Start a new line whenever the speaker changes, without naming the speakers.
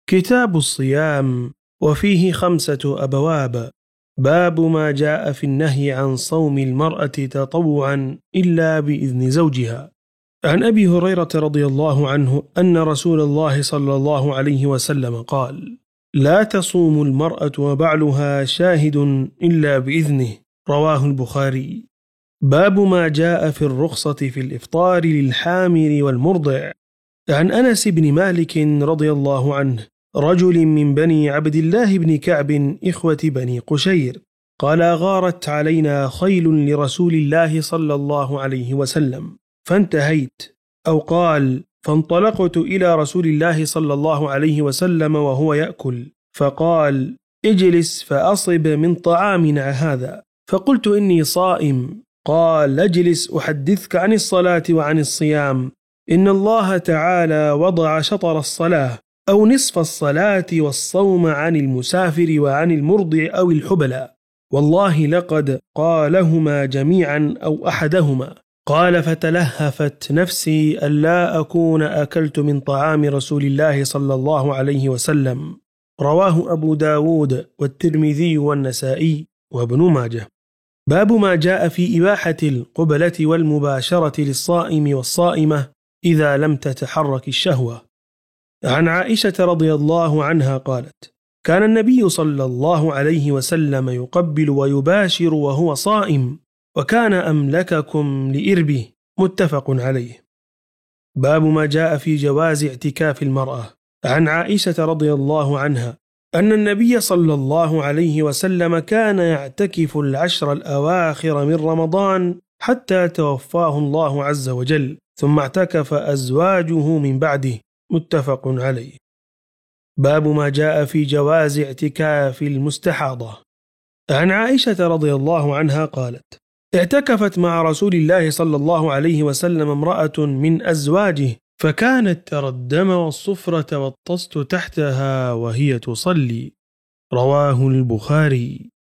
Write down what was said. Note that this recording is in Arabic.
كتاب الصيام، وفيه 5 أبواب. باب ما جاء في النهي عن صوم المرأة تطوعا إلا بإذن زوجها. عن أبي هريرة رضي الله عنه أن رسول الله صلى الله عليه وسلم قال: لا تصوم المرأة وبعلها شاهد إلا بإذنه. رواه البخاري. باب ما جاء في الرخصة في الإفطار للحامل والمرضع. عن أنس بن مالك رضي الله عنه رجل من بني عبد الله بن كعب إخوة بني قشير قال: غارت علينا خيل لرسول الله صلى الله عليه وسلم فانتهيت، أو قال: فانطلقت إلى رسول الله صلى الله عليه وسلم وهو يأكل، فقال: اجلس فأصب من طعامنا هذا. فقلت: إني صائم. قال: اجلس أحدثك عن الصلاة وعن الصيام. إن الله تعالى وضع شطر الصلاة أو نصف الصلاة والصوم عن المسافر وعن المرضع أو الحبلى، والله لقد قالهما جميعا أو أحدهما. قال: فتلهفت نفسي ألا أكون أكلت من طعام رسول الله صلى الله عليه وسلم. رواه أبو داود والترمذي والنسائي وابن ماجه. باب ما جاء في إباحة القبلة والمباشرة للصائم والصائمة إذا لم تتحرك الشهوة. عن عائشة رضي الله عنها قالت: كان النبي صلى الله عليه وسلم يقبل ويباشر وهو صائم، وكان أملككم لإربه. متفق عليه. باب ما جاء في جواز اعتكاف المرأة. عن عائشة رضي الله عنها أن النبي صلى الله عليه وسلم كان يعتكف 10 الأواخر من رمضان حتى توفاه الله عز وجل، ثم اعتكف أزواجه من بعده. متفق عليه. باب ما جاء في جواز اعتكاف المستحاضة. عن عائشة رضي الله عنها قالت: اعتكفت مع رسول الله صلى الله عليه وسلم امرأة من أزواجه، فكانت ترى الدم والصفرة والطست تحتها وهي تصلي. رواه البخاري.